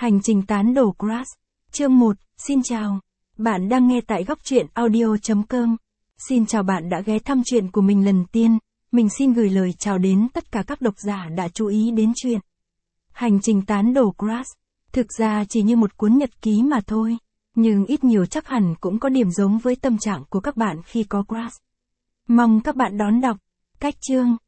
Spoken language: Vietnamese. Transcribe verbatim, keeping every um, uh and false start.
Hành trình tán đổ Crush. Chương một, xin chào. Bạn đang nghe tại góc truyện audio chấm com. Xin chào bạn đã ghé thăm truyện của mình lần tiên. Mình xin gửi lời chào đến tất cả các độc giả đã chú ý đến truyện Hành trình tán đổ Crush. Thực ra chỉ như một cuốn nhật ký mà thôi. Nhưng ít nhiều chắc hẳn cũng có điểm giống với tâm trạng của các bạn khi có crush. Mong các bạn đón đọc. Cách chương.